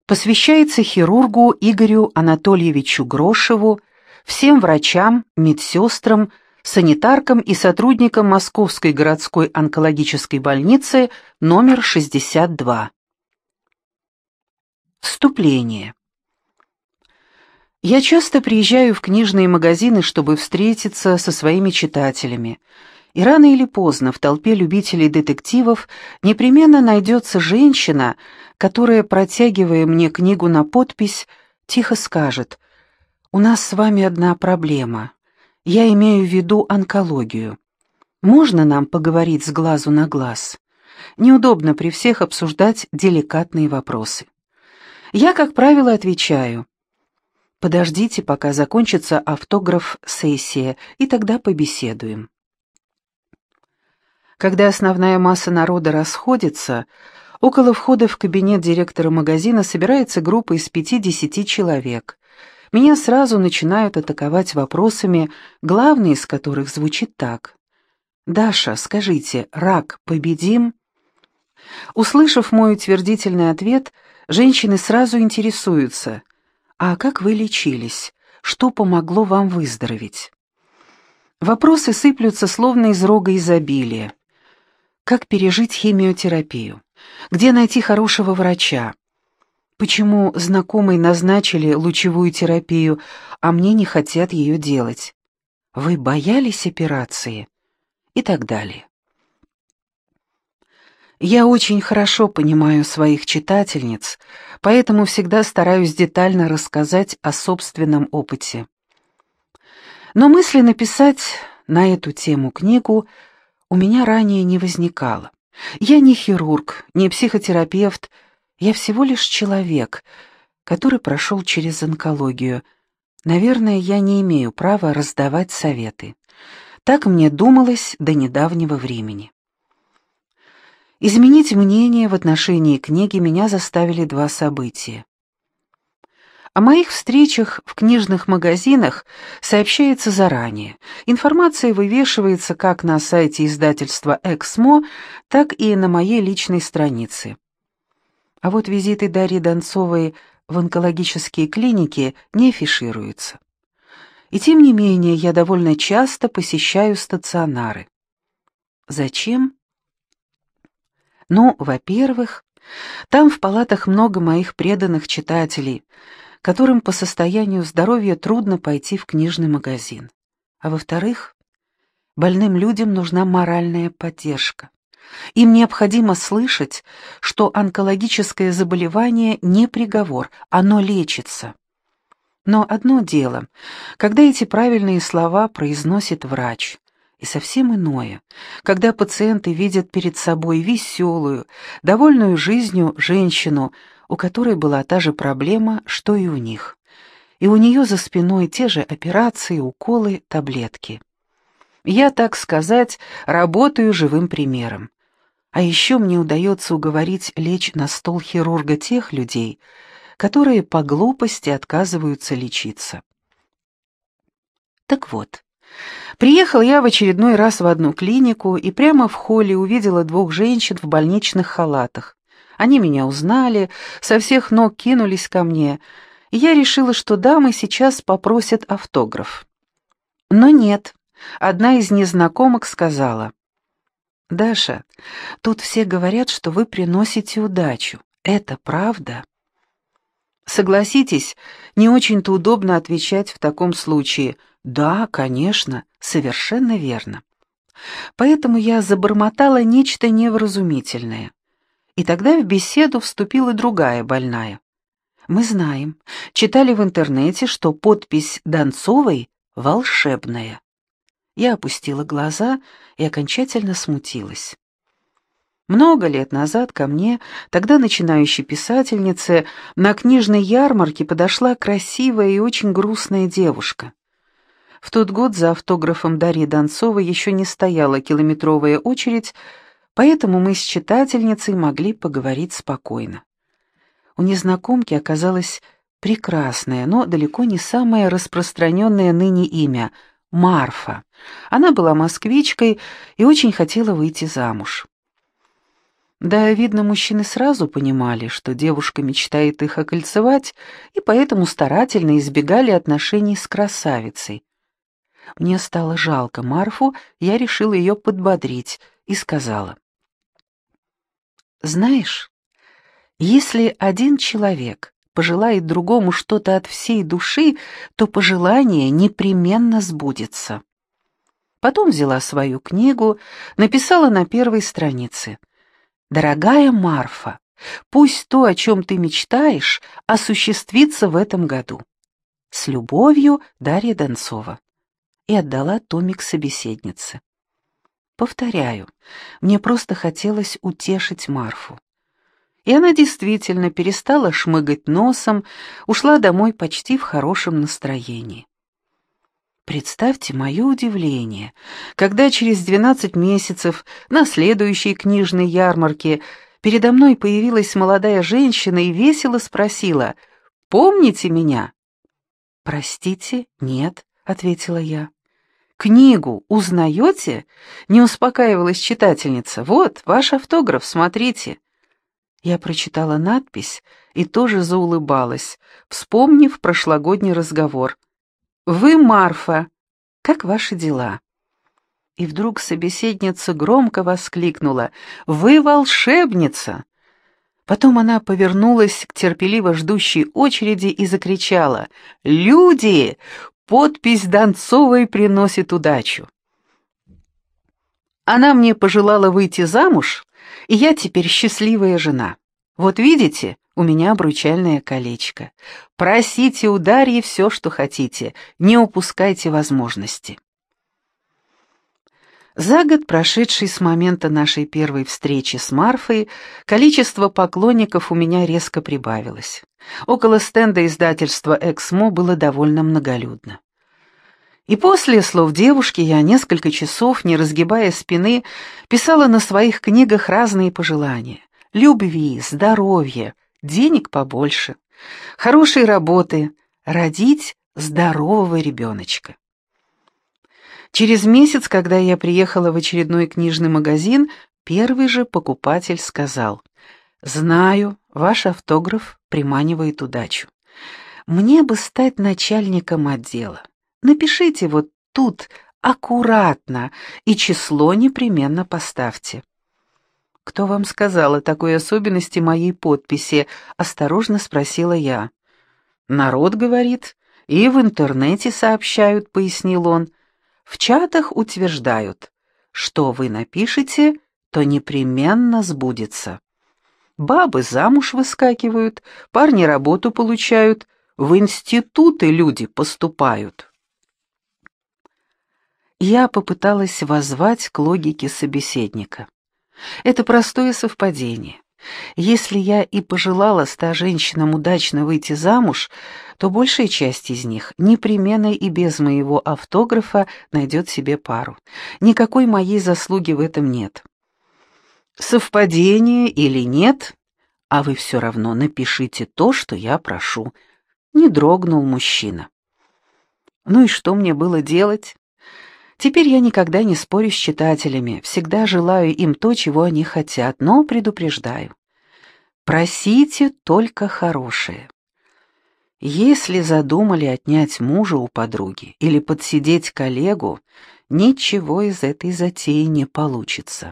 Посвящается хирургу Игорю Анатольевичу Грошеву, всем врачам, медсестрам, санитаркам и сотрудникам Московской городской онкологической больницы номер 62. Вступление. Я часто приезжаю в книжные магазины, чтобы встретиться со своими читателями, и рано или поздно в толпе любителей детективов непременно найдется женщина, которая, протягивая мне книгу на подпись, тихо скажет: «У нас с вами одна проблема. Я имею в виду онкологию. Можно нам поговорить с глазу на глаз? Неудобно при всех обсуждать деликатные вопросы». Я, как правило, отвечаю: «Подождите, пока закончится автограф-сессия, и тогда побеседуем». Когда основная масса народа расходится, около входа в кабинет директора магазина собирается группа из 5-10 человек. Меня сразу начинают атаковать вопросами, главный из которых звучит так: «Даша, скажите, рак победим?» Услышав мой утвердительный ответ, женщины сразу интересуются: «А как вы лечились? Что помогло вам выздороветь?» Вопросы сыплются словно из рога изобилия. Как пережить химиотерапию? Где найти хорошего врача? Почему знакомые назначили лучевую терапию, а мне не хотят ее делать? Вы боялись операции? И так далее. Я очень хорошо понимаю своих читательниц, поэтому всегда стараюсь детально рассказать о собственном опыте. Но мысли написать на эту тему книгу у меня ранее не возникало. Я не хирург, не психотерапевт, я всего лишь человек, который прошел через онкологию. Наверное, я не имею права раздавать советы. Так мне думалось до недавнего времени. Изменить мнение в отношении книги меня заставили два события. О моих встречах в книжных магазинах сообщается заранее. Информация вывешивается как на сайте издательства «Эксмо», так и на моей личной странице. А вот визиты Дарьи Донцовой в онкологические клиники не афишируются. И тем не менее я довольно часто посещаю стационары. Зачем? Ну, во-первых, там в палатах много моих преданных читателей, которым по состоянию здоровья трудно пойти в книжный магазин. А во-вторых, больным людям нужна моральная поддержка. Им необходимо слышать, что онкологическое заболевание не приговор, оно лечится. Но одно дело, когда эти правильные слова произносит врач, и совсем иное, когда пациенты видят перед собой веселую, довольную жизнью женщину, у которой была та же проблема, что и у них. И у нее за спиной те же операции, уколы, таблетки. Я, так сказать, работаю живым примером. А еще мне удается уговорить лечь на стол хирурга тех людей, которые по глупости отказываются лечиться. Так вот, приехал я в очередной раз в одну клинику и прямо в холле увидела двух женщин в больничных халатах. Они меня узнали, со всех ног кинулись ко мне, и я решила, что дамы сейчас попросят автограф. Но нет, одна из незнакомок сказала: «Даша, тут все говорят, что вы приносите удачу. Это правда?» Согласитесь, не очень-то удобно отвечать в таком случае: «Да, конечно, совершенно верно». Поэтому я забормотала нечто невразумительное. И тогда в беседу вступила другая больная. Мы знаем, читали в интернете, что подпись Донцовой волшебная. Я опустила глаза и окончательно смутилась. Много лет назад ко мне, тогда начинающей писательнице, на книжной ярмарке подошла красивая и очень грустная девушка. В тот год за автографом Дарьи Донцовой еще не стояла километровая очередь, поэтому мы с читательницей могли поговорить спокойно. У незнакомки оказалось прекрасное, но далеко не самое распространенное ныне имя — Марфа. Она была москвичкой и очень хотела выйти замуж. Да, видно, мужчины сразу понимали, что девушка мечтает их окольцевать, и поэтому старательно избегали отношений с красавицей. Мне стало жалко Марфу, я решила ее подбодрить и сказала: «Знаешь, если один человек пожелает другому что-то от всей души, то пожелание непременно сбудется». Потом взяла свою книгу, написала на первой странице: «Дорогая Марфа, пусть то, о чем ты мечтаешь, осуществится в этом году. С любовью, Дарья Донцова». И отдала томик собеседнице. Повторяю, мне просто хотелось утешить Марфу. И она действительно перестала шмыгать носом, ушла домой почти в хорошем настроении. Представьте мое удивление, когда через 12 месяцев на следующей книжной ярмарке передо мной появилась молодая женщина и весело спросила: «Помните меня?» «Простите, нет», — ответила я. «Книгу узнаете?» — не успокаивалась читательница. «Вот, ваш автограф, смотрите». Я прочитала надпись и тоже заулыбалась, вспомнив прошлогодний разговор. «Вы Марфа. Как ваши дела?» И вдруг собеседница громко воскликнула: «Вы волшебница!» Потом она повернулась к терпеливо ждущей очереди и закричала: «Люди! Подпись Донцовой приносит удачу!» Она мне пожелала выйти замуж, и я теперь счастливая жена. Вот видите, у меня обручальное колечко. Просите у Дарьи все, что хотите, не упускайте возможности. За год, прошедший с момента нашей первой встречи с Марфой, количество поклонников у меня резко прибавилось. Около стенда издательства «Эксмо» было довольно многолюдно. И после слов девушки я несколько часов, не разгибая спины, писала на своих книгах разные пожелания: любви, здоровья, денег побольше, хорошей работы, родить здорового ребеночка. Через месяц, когда я приехала в очередной книжный магазин, первый же покупатель сказал: «Знаю, ваш автограф приманивает удачу. Мне бы стать начальником отдела. Напишите вот тут аккуратно и число непременно поставьте». «Кто вам сказал о такой особенности моей подписи?» — осторожно спросила я. «Народ говорит, и в интернете сообщают», — пояснил он. «В чатах утверждают, что вы напишете, то непременно сбудется. Бабы замуж выскакивают, парни работу получают, в институты люди поступают». Я попыталась воззвать к логике собеседника. Это простое совпадение. Если я и пожелала 100 женщинам удачно выйти замуж, то большая часть из них непременно и без моего автографа найдет себе пару. Никакой моей заслуги в этом нет. Совпадение или нет, а вы все равно напишите то, что я прошу. Не дрогнул мужчина. Ну и что мне было делать? Теперь я никогда не спорю с читателями, всегда желаю им то, чего они хотят, но предупреждаю: просите только хорошее. Если задумали отнять мужа у подруги или подсидеть коллегу, ничего из этой затеи не получится.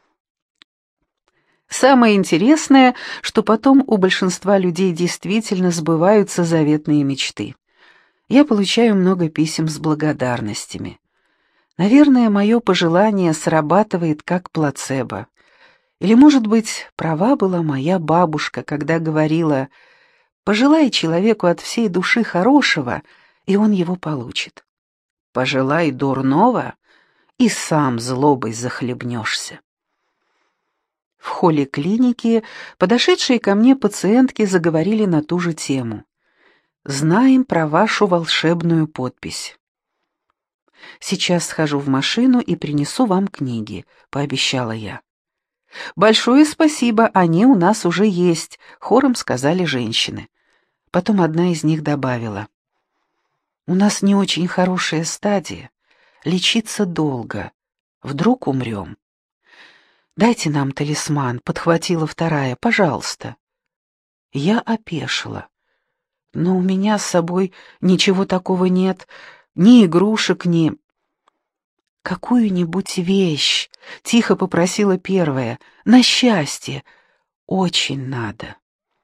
Самое интересное, что потом у большинства людей действительно сбываются заветные мечты. Я получаю много писем с благодарностями. Наверное, мое пожелание срабатывает как плацебо. Или, может быть, права была моя бабушка, когда говорила: «Пожелай человеку от всей души хорошего, и он его получит. Пожелай дурного, и сам злобой захлебнешься». В холле клиники подошедшие ко мне пациентки заговорили на ту же тему. «Знаем про вашу волшебную подпись». «Сейчас схожу в машину и принесу вам книги», — пообещала я. «Большое спасибо, они у нас уже есть», — хором сказали женщины. Потом одна из них добавила: «У нас не очень хорошая стадия, лечиться долго, вдруг умрем». «Дайте нам талисман», — подхватила вторая, — «пожалуйста». Я опешила. «Но у меня с собой ничего такого нет, ни игрушек, ни...» «Какую-нибудь вещь», — тихо попросила первая, — «на счастье. Очень надо».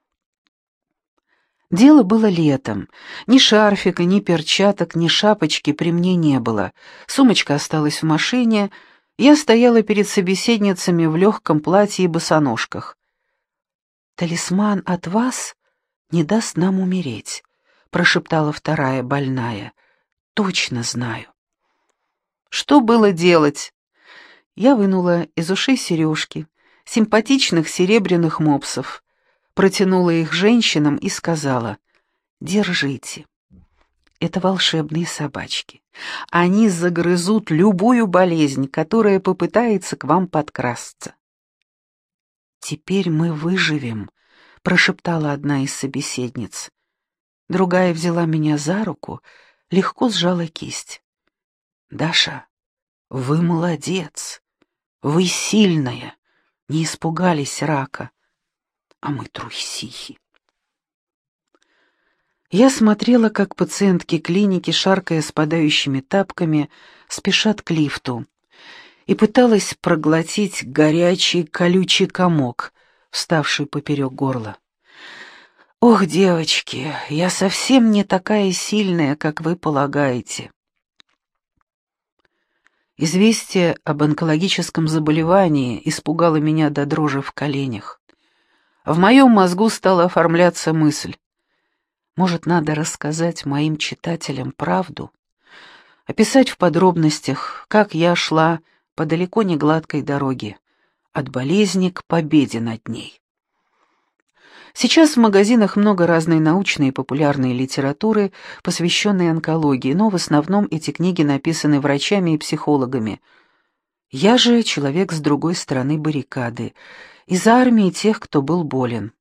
Дело было летом. Ни шарфика, ни перчаток, ни шапочки при мне не было. Сумочка осталась в машине. Я стояла перед собеседницами в легком платье и босоножках. «Талисман от вас не даст нам умереть», — прошептала вторая больная. «Точно знаю». Что было делать? Я вынула из ушей сережки, симпатичных серебряных мопсов, протянула их женщинам и сказала: «Держите. Это волшебные собачки. Они загрызут любую болезнь, которая попытается к вам подкрасться». «Теперь мы выживем», — прошептала одна из собеседниц. Другая взяла меня за руку, легко сжала кисть. «Даша, вы молодец. Вы сильная. Не испугались рака. А мы трусихи». Я смотрела, как пациентки клиники, шаркая спадающими тапками, спешат к лифту, и пыталась проглотить горячий колючий комок, вставший поперек горла. «Ох, девочки, я совсем не такая сильная, как вы полагаете». Известие об онкологическом заболевании испугало меня до дрожи в коленях. В моем мозгу стала оформляться мысль: может, надо рассказать моим читателям правду, описать в подробностях, как я шла по далеко не гладкой дороге, от болезни к победе над ней. Сейчас в магазинах много разной научной и популярной литературы, посвященной онкологии, но в основном эти книги написаны врачами и психологами. Я же человек с другой стороны баррикады, из армии тех, кто был болен.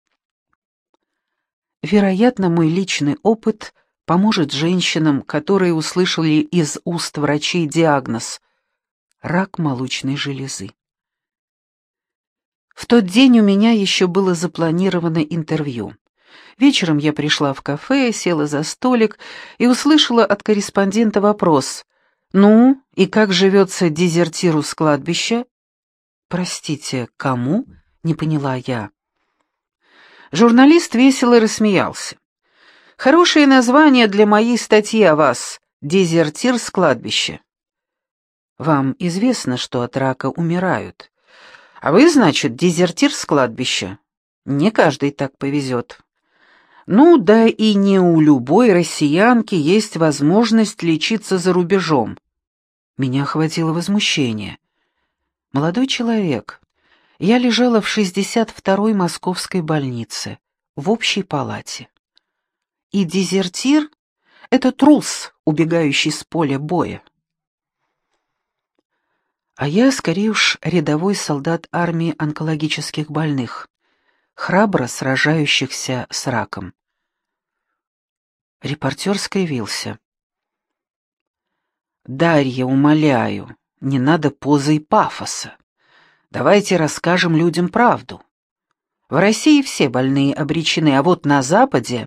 Вероятно, мой личный опыт поможет женщинам, которые услышали из уст врачей диагноз — рак молочной железы. В тот день у меня еще было запланировано интервью. Вечером я пришла в кафе, села за столик и услышала от корреспондента вопрос: «Ну, и как живется дезертиру с кладбища?» «Простите, кому?» — не поняла я. Журналист весело рассмеялся. «Хорошее название для моей статьи о вас — дезертир с кладбища. Вам известно, что от рака умирают. А вы, значит, дезертир с кладбища. Не каждый так повезет. Ну, да и не у любой россиянки есть возможность лечиться за рубежом». Меня охватило возмущение. «Молодой человек, я лежала в 62-й московской больнице, в общей палате. И дезертир — это трус, убегающий с поля боя. А я, скорее уж, рядовой солдат армии онкологических больных, храбро сражающихся с раком». Репортер скривился. «Дарья, умоляю, не надо позы и пафоса. Давайте расскажем людям правду. В России все больные обречены, а вот на Западе...»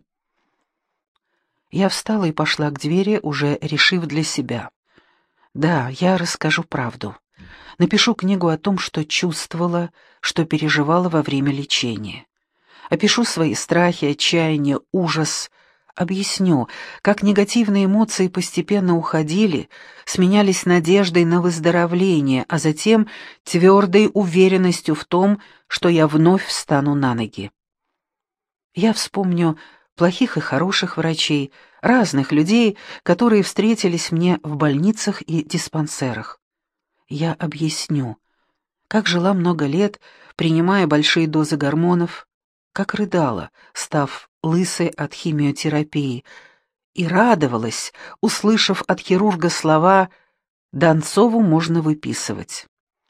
Я встала и пошла к двери, уже решив для себя. Да, я расскажу правду. Напишу книгу о том, что чувствовала, что переживала во время лечения. Опишу свои страхи, отчаяние, ужас. Объясню, как негативные эмоции постепенно уходили, сменялись надеждой на выздоровление, а затем твердой уверенностью в том, что я вновь встану на ноги. Я вспомню плохих и хороших врачей, разных людей, которые встретились мне в больницах и диспансерах. Я объясню, как жила много лет, принимая большие дозы гормонов, как рыдала, став лысой от химиотерапии, и радовалась, услышав от хирурга слова «Донцову можно выписывать».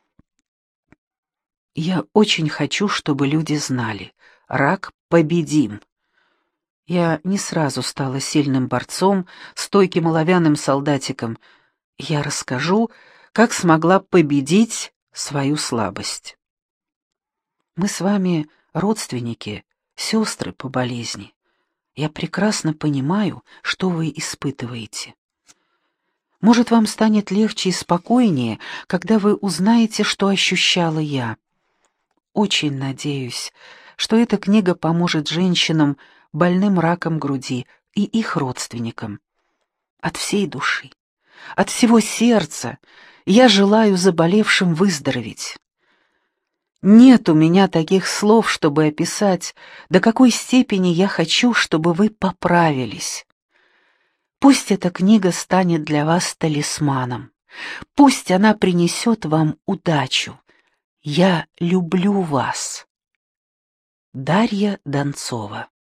Я очень хочу, чтобы люди знали, рак победим. Я не сразу стала сильным борцом, стойким оловянным солдатиком. Я расскажу, как смогла победить свою слабость. Мы с вами родственники, сестры по болезни. Я прекрасно понимаю, что вы испытываете. Может, вам станет легче и спокойнее, когда вы узнаете, что ощущала я. Очень надеюсь, что эта книга поможет женщинам, больным раком груди, и их родственникам. От всей души, от всего сердца я желаю заболевшим выздороветь. Нет у меня таких слов, чтобы описать, до какой степени я хочу, чтобы вы поправились. Пусть эта книга станет для вас талисманом. Пусть она принесет вам удачу. Я люблю вас. Дарья Донцова.